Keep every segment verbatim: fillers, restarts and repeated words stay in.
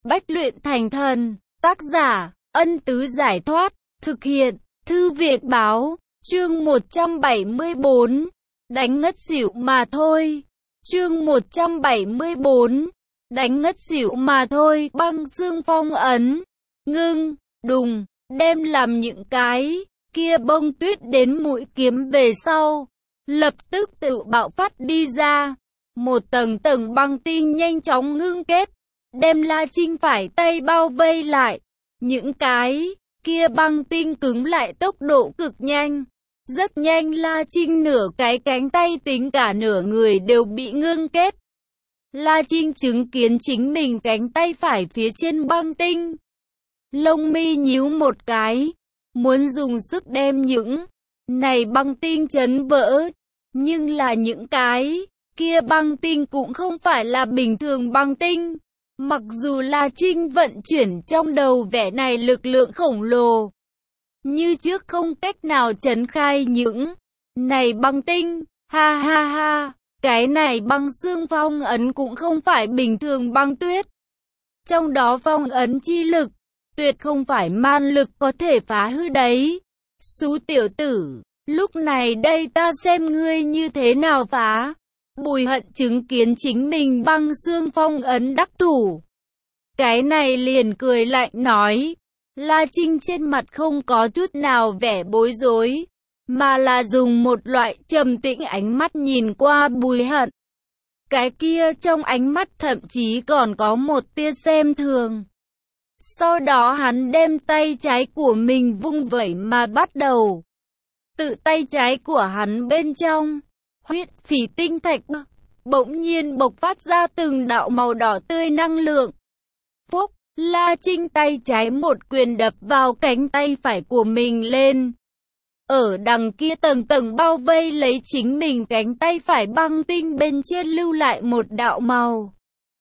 Bách luyện thành thần. Tác giả, Ân Tứ Giải Thoát. Thực hiện, Thư Việt Báo. Chương một trăm bảy mươi bốn. Đánh ngất xỉu mà thôi. Chương một trăm bảy mươi bốn. Đánh ngất xỉu mà thôi. Băng xương phong ấn. Ngưng, đùng, đem làm những cái kia bông tuyết đến mũi kiếm về sau. Lập tức tự bạo phát đi ra. Một tầng tầng băng tinh nhanh chóng ngưng kết. Đem La Trinh phải tay bao vây lại. Những cái kia băng tinh cứng lại tốc độ cực nhanh. Rất nhanh La Trinh nửa cái cánh tay tính cả nửa người đều bị ngưng kết. La Trinh chứng kiến chính mình cánh tay phải phía trên băng tinh. Lông mi nhíu một cái. Muốn dùng sức đem những này băng tinh chấn vỡ. Nhưng là những cái kia băng tinh cũng không phải là bình thường băng tinh. Mặc dù La Trinh vận chuyển trong đầu vẻ này lực lượng khổng lồ, như trước không cách nào trấn khai những này băng tinh. Ha ha ha, cái này băng xương phong ấn cũng không phải bình thường băng tuyết. Trong đó phong ấn chi lực, tuyệt không phải man lực có thể phá hư đấy. Xú tiểu tử, lúc này đây ta xem ngươi như thế nào phá. Bùi Hận chứng kiến chính mình băng xương phong ấn đắc thủ. Cái này liền cười lạnh nói. La Trinh trên mặt không có chút nào vẻ bối rối, mà là dùng một loại trầm tĩnh ánh mắt nhìn qua Bùi Hận. Cái kia trong ánh mắt thậm chí còn có một tia xem thường. Sau đó hắn đem tay trái của mình vung vẩy mà bắt đầu. Tự tay trái của hắn bên trong, huyết phỉ tinh thạch bỗng nhiên bộc phát ra từng đạo màu đỏ tươi năng lượng. Phúc, La Trinh tay trái một quyền đập vào cánh tay phải của mình lên. Ở đằng kia tầng tầng bao vây lấy chính mình cánh tay phải băng tinh bên trên lưu lại một đạo màu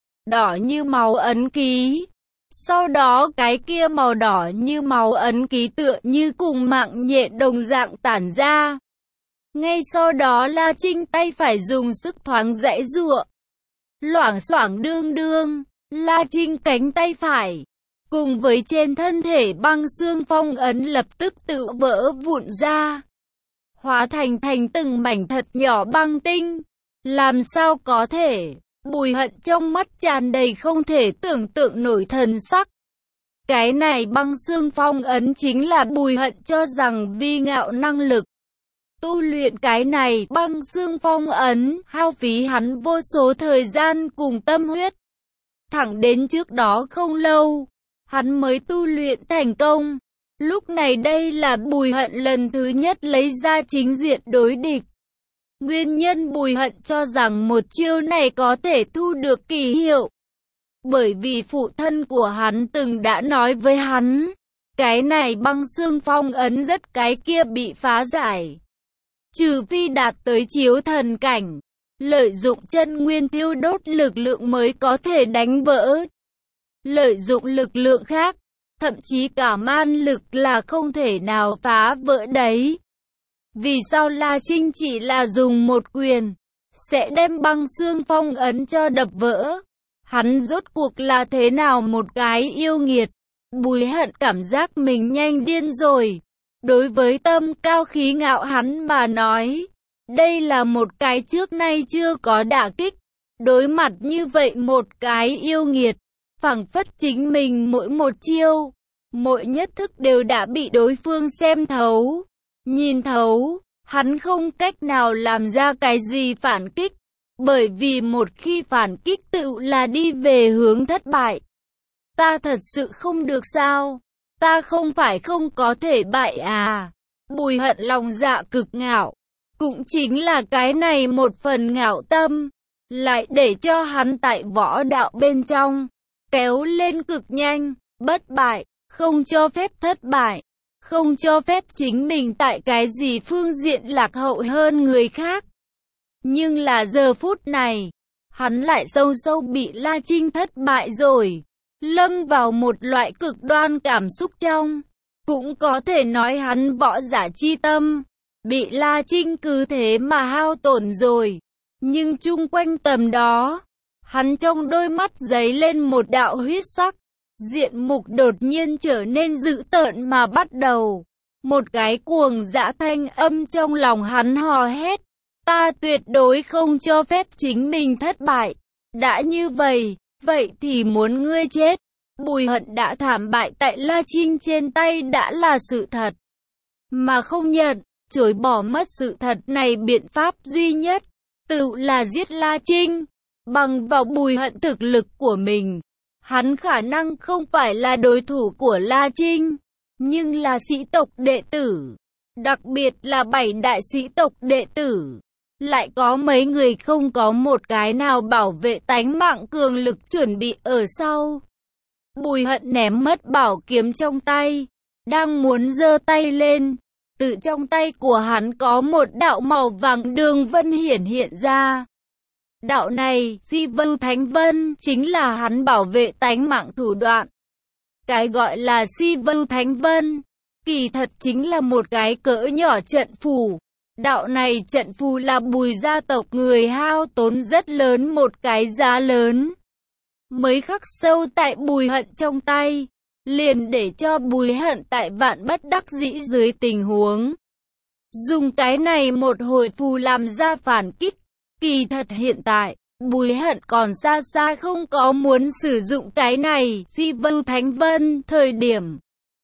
đỏ như máu ấn ký. Sau đó cái kia màu đỏ như máu ấn ký tựa như cùng mạng nhện đồng dạng tản ra. Ngay sau đó La Trinh tay phải dùng sức thoáng giãy giụa. Loảng xoảng đương đương, La Trinh cánh tay phải cùng với trên thân thể băng xương phong ấn lập tức tự vỡ vụn ra, hóa thành thành từng mảnh thật nhỏ băng tinh. Làm sao có thể? Bùi Hận trong mắt tràn đầy không thể tưởng tượng nổi thần sắc. Cái này băng xương phong ấn chính là Bùi Hận cho rằng vi ngạo năng lực. Tu luyện cái này băng xương phong ấn, hao phí hắn vô số thời gian cùng tâm huyết. Thẳng đến trước đó không lâu, hắn mới tu luyện thành công. Lúc này đây là Bùi Hận lần thứ nhất lấy ra chính diện đối địch. Nguyên nhân Bùi Hận cho rằng một chiêu này có thể thu được kỳ hiệu. Bởi vì phụ thân của hắn từng đã nói với hắn, cái này băng xương phong ấn rất cái kia bị phá giải. Trừ phi đạt tới chiếu thần cảnh, lợi dụng chân nguyên thiêu đốt lực lượng mới có thể đánh vỡ. Lợi dụng lực lượng khác, thậm chí cả man lực là không thể nào phá vỡ đấy. Vì sao La Trinh chỉ là dùng một quyền, sẽ đem băng xương phong ấn cho đập vỡ? Hắn rốt cuộc là thế nào một cái yêu nghiệt? Bùi Hận cảm giác mình nhanh điên rồi. Đối với tâm cao khí ngạo hắn mà nói, đây là một cái trước nay chưa có đả kích. Đối mặt như vậy một cái yêu nghiệt, phảng phất chính mình mỗi một chiêu, mỗi nhất thức đều đã bị đối phương xem thấu, nhìn thấu. Hắn không cách nào làm ra cái gì phản kích, bởi vì một khi phản kích tự là đi về hướng thất bại. Ta thật sự không được sao? Ta không phải không có thể bại à? Bùi Hận lòng dạ cực ngạo, cũng chính là cái này một phần ngạo tâm, lại để cho hắn tại võ đạo bên trong kéo lên cực nhanh, bất bại, không cho phép thất bại, không cho phép chính mình tại cái gì phương diện lạc hậu hơn người khác. Nhưng là giờ phút này, hắn lại sâu sâu bị La Trinh thất bại rồi, lâm vào một loại cực đoan cảm xúc trong. Cũng có thể nói hắn võ giả chi tâm, bị La Trinh cứ thế mà hao tổn rồi. Nhưng chung quanh tầm đó, hắn trong đôi mắt giấy lên một đạo huyết sắc, Diện mục đột nhiên trở nên dữ tợn mà bắt đầu. Một cái cuồng dã thanh âm trong lòng hắn hò hét. Ta tuyệt đối không cho phép chính mình thất bại. Đã như vậy, vậy thì muốn ngươi chết. Bùi Hận đã thảm bại tại La Trinh trên tay đã là sự thật. Mà không nhận, chối bỏ mất sự thật này biện pháp duy nhất, tự là giết La Trinh. Bằng vào Bùi Hận thực lực của mình, hắn khả năng không phải là đối thủ của La Trinh, nhưng là sĩ tộc đệ tử. Đặc biệt là bảy đại sĩ tộc đệ tử. Lại có mấy người không có một cái nào bảo vệ tánh mạng cường lực chuẩn bị ở sau. Bùi Hận ném mất bảo kiếm trong tay, đang muốn giơ tay lên, tự trong tay của hắn có một đạo màu vàng đường vân hiển hiện ra. Đạo này, Si Vưu Thánh Vân, chính là hắn bảo vệ tánh mạng thủ đoạn. Cái gọi là Si Vưu Thánh Vân, kỳ thật chính là một cái cỡ nhỏ trận phù. Đạo này trận phù là Bùi gia tộc người hao tốn rất lớn một cái giá lớn, mới khắc sâu tại Bùi Hận trong tay, liền để cho Bùi Hận tại vạn bất đắc dĩ dưới tình huống dùng cái này một hồi phù làm ra phản kích. Kỳ thật hiện tại, Bùi Hận còn xa xa không có muốn sử dụng cái này, Si Vưu Thánh Vân, thời điểm.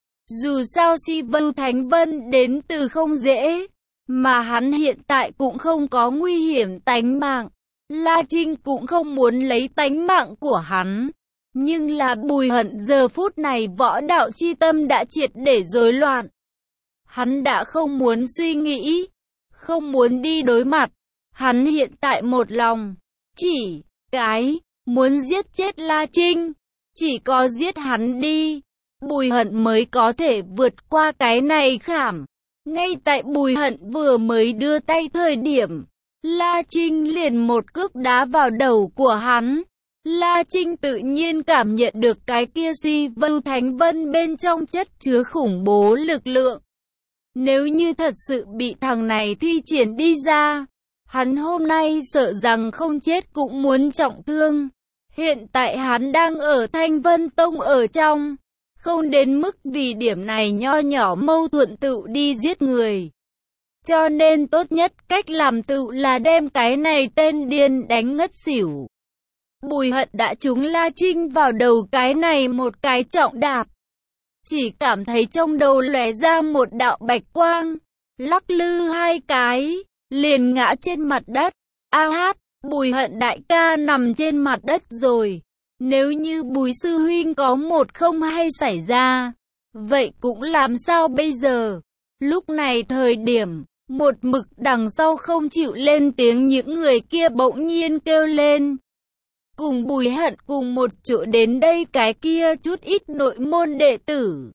Dù sao Si Vưu Thánh Vân đến từ không dễ, mà hắn hiện tại cũng không có nguy hiểm tánh mạng. La Trinh cũng không muốn lấy tánh mạng của hắn. Nhưng là Bùi Hận giờ phút này võ đạo chi tâm đã triệt để rối loạn. Hắn đã không muốn suy nghĩ, không muốn đi đối mặt. Hắn hiện tại một lòng, chỉ cái, muốn giết chết La Trinh. Chỉ có giết hắn đi, Bùi Hận mới có thể vượt qua cái này khảm. Ngay tại Bùi Hận vừa mới đưa tay thời điểm, La Trinh liền một cước đá vào đầu của hắn. La Trinh tự nhiên cảm nhận được cái kia Si Vưu Thánh Vân bên trong chất chứa khủng bố lực lượng. Nếu như thật sự bị thằng này thi triển đi ra, hắn hôm nay sợ rằng không chết cũng muốn trọng thương. Hiện tại hắn đang ở Thanh Vân Tông ở trong, không đến mức vì điểm này nho nhỏ mâu thuẫn tự đi giết người. Cho nên tốt nhất cách làm tự là đem cái này tên điên đánh ngất xỉu. Bùi Hận đã trúng La Trinh vào đầu cái này một cái trọng đạp. Chỉ cảm thấy trong đầu lóe ra một đạo bạch quang, lắc lư hai cái, liền ngã trên mặt đất. A hát, Bùi Hận đại ca nằm trên mặt đất rồi. Nếu như Bùi sư huynh có một không hay xảy ra, vậy cũng làm sao bây giờ? Lúc này thời điểm, một mực đằng sau không chịu lên tiếng những người kia bỗng nhiên kêu lên. Cùng Bùi Hận cùng một chỗ đến đây cái kia chút ít nội môn đệ tử.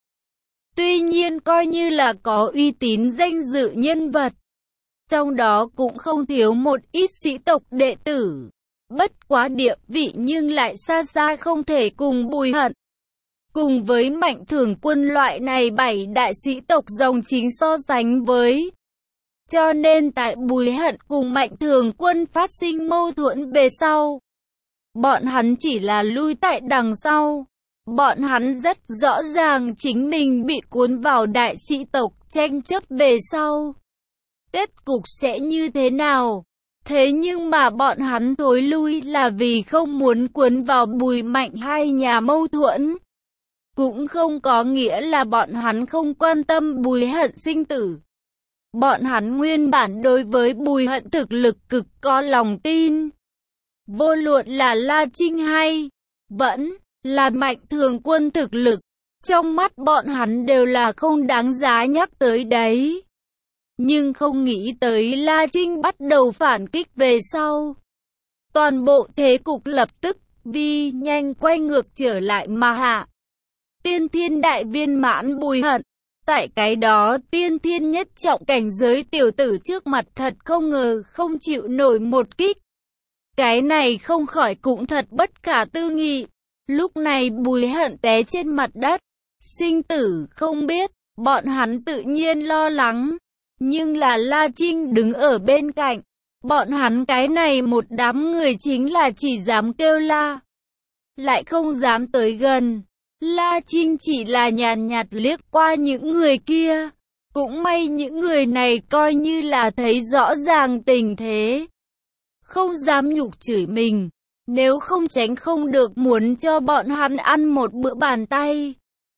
Tuy nhiên coi như là có uy tín danh dự nhân vật. Trong đó cũng không thiếu một ít sĩ tộc đệ tử. Bất quá địa vị nhưng lại xa xa không thể cùng Bùi Hận. Cùng với Mạnh Thường Quân loại này bảy đại sĩ tộc dòng chính so sánh với. Cho nên tại Bùi Hận cùng Mạnh Thường Quân phát sinh mâu thuẫn về sau. Bọn hắn chỉ là lui tại đằng sau. Bọn hắn rất rõ ràng chính mình bị cuốn vào đại sĩ tộc tranh chấp về sau. Kết cục sẽ như thế nào? Thế nhưng mà bọn hắn thối lui là vì không muốn cuốn vào Bùi Mạnh hai nhà mâu thuẫn. Cũng không có nghĩa là bọn hắn không quan tâm Bùi Hận sinh tử. Bọn hắn nguyên bản đối với Bùi Hận thực lực cực có lòng tin. Vô luận là La Trinh hay vẫn là Mạnh Thường Quân thực lực, trong mắt bọn hắn đều là không đáng giá nhắc tới đấy. Nhưng không nghĩ tới La Trinh bắt đầu phản kích về sau. Toàn bộ thế cục lập tức vi nhanh quay ngược trở lại mà hạ. Tiên thiên đại viên mãn Bùi Hận. Tại cái đó tiên thiên nhất trọng cảnh giới tiểu tử trước mặt thật không ngờ không chịu nổi một kích. Cái này không khỏi cũng thật bất khả tư nghị. Lúc này Bùi Hận té trên mặt đất. Sinh tử không biết, bọn hắn tự nhiên lo lắng. Nhưng là La Trinh đứng ở bên cạnh. Bọn hắn cái này một đám người chính là chỉ dám kêu la, lại không dám tới gần. La Trinh chỉ là nhàn nhạt liếc qua những người kia. Cũng may những người này coi như là thấy rõ ràng tình thế. Không dám nhục chửi mình. Nếu không tránh không được muốn cho bọn hắn ăn một bữa bàn tay.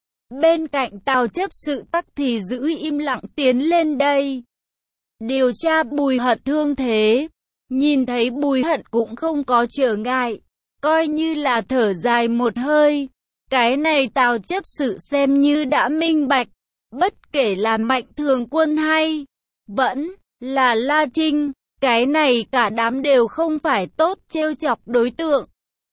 Bên cạnh Tào chấp sự tắc thì giữ im lặng tiến lên đây. Điều tra Bùi Hận thương thế. Nhìn thấy Bùi Hận cũng không có trở ngại. Coi như là thở dài một hơi. Cái này Tào chấp sự xem như đã minh bạch. Bất kể là Mạnh Thường Quân hay vẫn là La Trinh. Cái này cả đám đều không phải tốt trêu chọc đối tượng.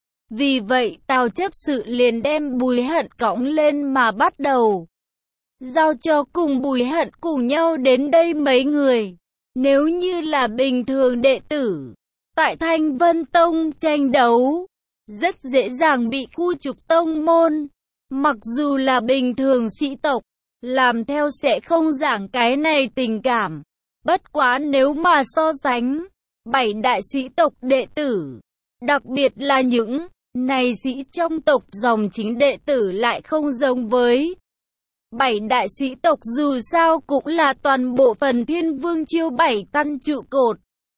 Vì vậy Tào chấp sự liền đem Bùi Hận cõng lên mà bắt đầu giao cho cùng Bùi Hận cùng nhau đến đây mấy người. Nếu như là bình thường đệ tử tại Thanh Vân Tông tranh đấu, rất dễ dàng bị khu trục tông môn. Mặc dù là bình thường sĩ tộc, làm theo sẽ không giảng cái này tình cảm. Bất quá nếu mà so sánh, bảy đại sĩ tộc đệ tử, đặc biệt là những này sĩ trong tộc dòng chính đệ tử lại không giống với bảy đại sĩ tộc, dù sao cũng là toàn bộ Phần Thiên Vương Chiêu bảy căn trụ cột.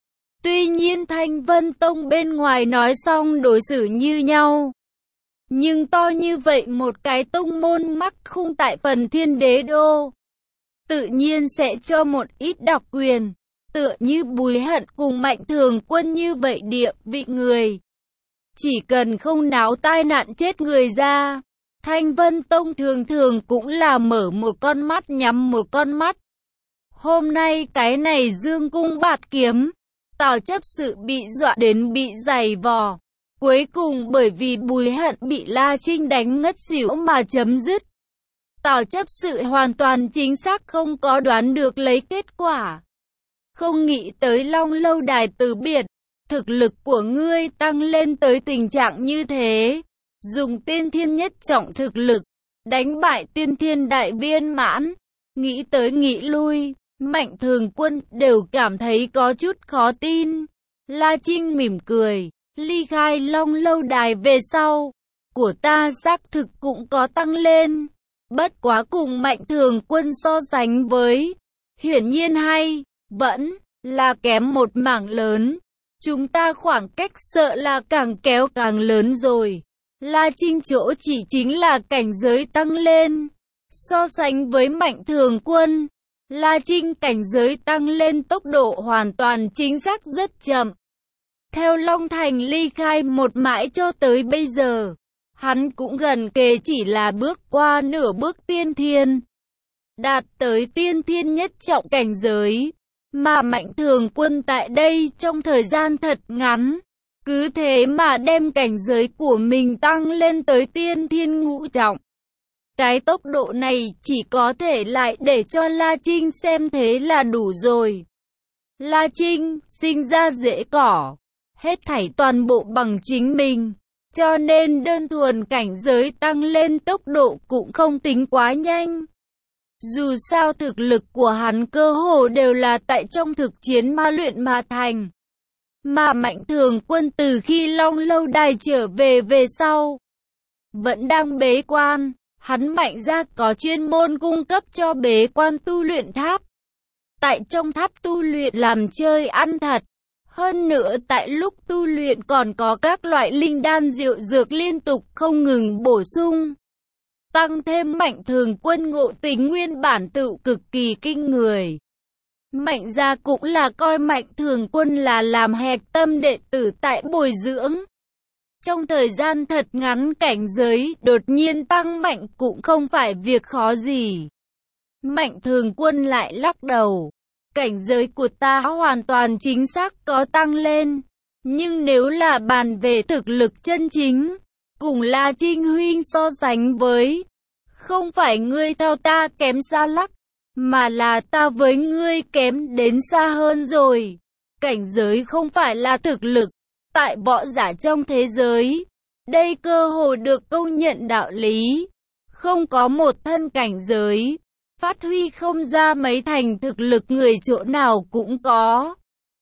Tuy nhiên Thanh Vân Tông bên ngoài nói xong đối xử như nhau. Nhưng to như vậy một cái tông môn mắc khung tại Phần Thiên Đế Đô, tự nhiên sẽ cho một ít đặc quyền. Tựa như Bùi Hận cùng Mạnh Thường Quân như vậy địa vị người. Chỉ cần không náo tai nạn chết người ra, Thanh Vân Tông thường thường cũng là mở một con mắt nhắm một con mắt. Hôm nay cái này dương cung bạt kiếm, Tào chấp sự bị dọa đến bị giày vò. Cuối cùng bởi vì Bùi Hận bị La Trinh đánh ngất xỉu mà chấm dứt. Tào chấp sự hoàn toàn chính xác không có đoán được lấy kết quả. Không nghĩ tới Long Lâu Đài từ biệt, thực lực của ngươi tăng lên tới tình trạng như thế. Dùng tiên thiên nhất trọng thực lực, đánh bại tiên thiên đại viên mãn. Nghĩ tới nghĩ lui, Mạnh Thường Quân đều cảm thấy có chút khó tin. La Trinh mỉm cười, ly khai Long Lâu Đài về sau, của ta xác thực cũng có tăng lên. Bất quá cùng Mạnh Thường Quân so sánh với, hiển nhiên hay, vẫn là kém một mảng lớn. Chúng ta khoảng cách sợ là càng kéo càng lớn rồi. La Trinh chỗ chỉ chính là cảnh giới tăng lên. So sánh với Mạnh Thường Quân, La Trinh cảnh giới tăng lên tốc độ hoàn toàn chính xác rất chậm. Theo Long Thành ly khai một mãi cho tới bây giờ, hắn cũng gần kề chỉ là bước qua nửa bước tiên thiên, đạt tới tiên thiên nhất trọng cảnh giới. Mà Mạnh Thường Quân tại đây trong thời gian thật ngắn, cứ thế mà đem cảnh giới của mình tăng lên tới tiên thiên ngũ trọng. Cái tốc độ này chỉ có thể lại để cho La Trinh xem thế là đủ rồi. La Trinh sinh ra rễ cỏ, hết thảy toàn bộ bằng chính mình, cho nên đơn thuần cảnh giới tăng lên tốc độ cũng không tính quá nhanh. Dù sao thực lực của hắn cơ hồ đều là tại trong thực chiến ma luyện mà thành. Mà Mạnh Thường Quân từ khi Long Lâu Đài trở về về sau, vẫn đang bế quan. Hắn Mạnh ra có chuyên môn cung cấp cho bế quan tu luyện tháp. Tại trong tháp tu luyện làm chơi ăn thật. Hơn nữa tại lúc tu luyện còn có các loại linh đan diệu dược liên tục không ngừng bổ sung. Tăng thêm Mạnh Thường Quân ngộ tính nguyên bản tự cực kỳ kinh người. Mạnh gia cũng là coi Mạnh Thường Quân là làm hạch tâm đệ tử tại bồi dưỡng. Trong thời gian thật ngắn cảnh giới đột nhiên tăng mạnh cũng không phải việc khó gì. Mạnh Thường Quân lại lắc đầu. Cảnh giới của ta hoàn toàn chính xác có tăng lên. Nhưng nếu là bàn về thực lực chân chính, cùng La Trinh huynh so sánh với, không phải ngươi theo ta kém xa lắc, mà là ta với ngươi kém đến xa hơn rồi. Cảnh giới không phải là thực lực. Tại võ giả trong thế giới, đây cơ hồ được công nhận đạo lý. Không có một thân cảnh giới, phát huy không ra mấy thành thực lực người chỗ nào cũng có.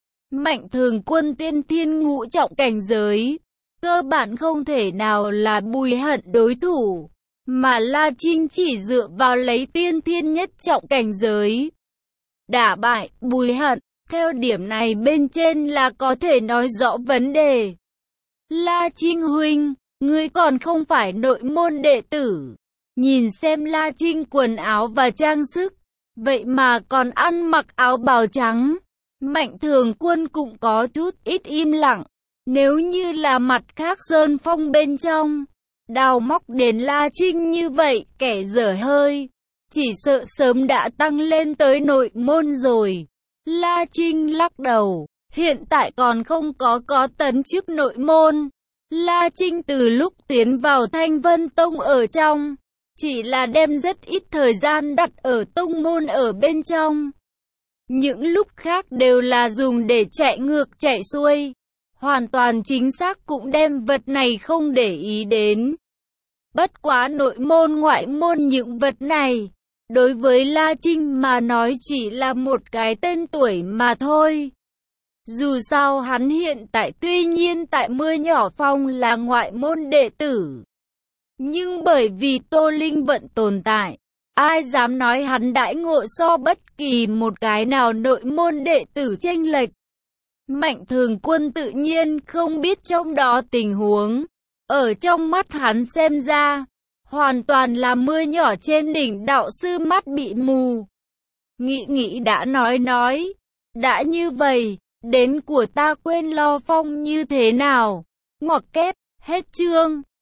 Mạnh Thường Quân tiên thiên ngũ trọng cảnh giới, cơ bản không thể nào là Bùi Hận đối thủ. mà La Trinh chỉ dựa vào lấy tiên thiên nhất trọng cảnh giới đả bại Bùi Hận. Theo điểm này bên trên là có thể nói rõ vấn đề. La Trinh huynh, ngươi còn không phải nội môn đệ tử. Nhìn xem La Trinh quần áo và trang sức, vậy mà còn ăn mặc áo bào trắng. Mạnh Thường Quân cũng có chút ít im lặng. Nếu như là mặt khác Sơn Phong bên trong, đào móc đến La Trinh như vậy, kẻ dở hơi, chỉ sợ sớm đã tăng lên tới nội môn rồi. La Trinh lắc đầu, hiện tại còn không có có tấn chức nội môn. La Trinh từ lúc tiến vào Thanh Vân Tông ở trong, chỉ là đem rất ít thời gian đặt ở tông môn ở bên trong. Những lúc khác đều là dùng để chạy ngược chạy xuôi. Hoàn toàn chính xác cũng đem vật này không để ý đến. Bất quá nội môn ngoại môn những vật này, đối với La Trinh mà nói chỉ là một cái tên tuổi mà thôi. Dù sao hắn hiện tại tuy nhiên tại Mưa Nhỏ Phong là ngoại môn đệ tử. Nhưng bởi vì Tô Linh Vận tồn tại, ai dám nói hắn đãi ngộ so bất kỳ một cái nào nội môn đệ tử chênh lệch. Mạnh Thường Quân tự nhiên không biết trong đó tình huống. Ở trong mắt hắn xem ra, hoàn toàn là mưa nhỏ trên đỉnh đạo sư mắt bị mù. Nghĩ nghĩ đã nói nói, đã như vậy, đến của ta quên lo phong như thế nào. Ngoặc kép, hết chương.